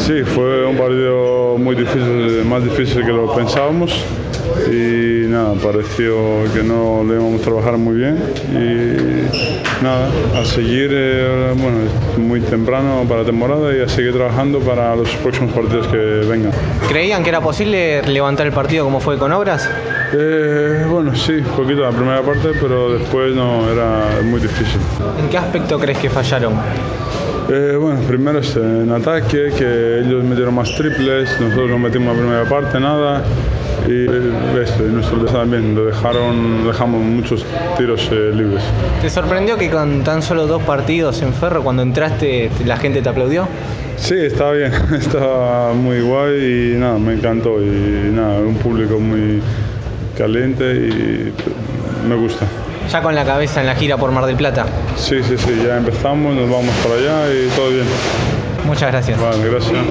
Sí, fue un partido muy difícil, más difícil que lo pensábamos y nada, pareció que no lo íbamos a trabajar muy bien y nada, a seguir, bueno, es muy temprano para la temporada y a seguir trabajando para los próximos partidos que vengan. ¿Creían que era posible levantar el partido como fue con Obras? Bueno, sí, poquito la primera parte, pero después no, era muy difícil. ¿En qué aspecto crees que fallaron? Bueno, primero en ataque, que ellos metieron más triples, nosotros no metimos la primera parte, nada. Y nosotros también dejamos muchos tiros libres. ¿Te sorprendió que con tan solo 2 partidos en Ferro, cuando entraste, la gente te aplaudió? Sí, estaba bien, estaba muy guay y nada, me encantó. Y nada, un público muy caliente y me gusta. Ya con la cabeza en la gira por Mar del Plata. Sí, ya empezamos, nos vamos para allá y todo bien. Muchas gracias. Vale, gracias.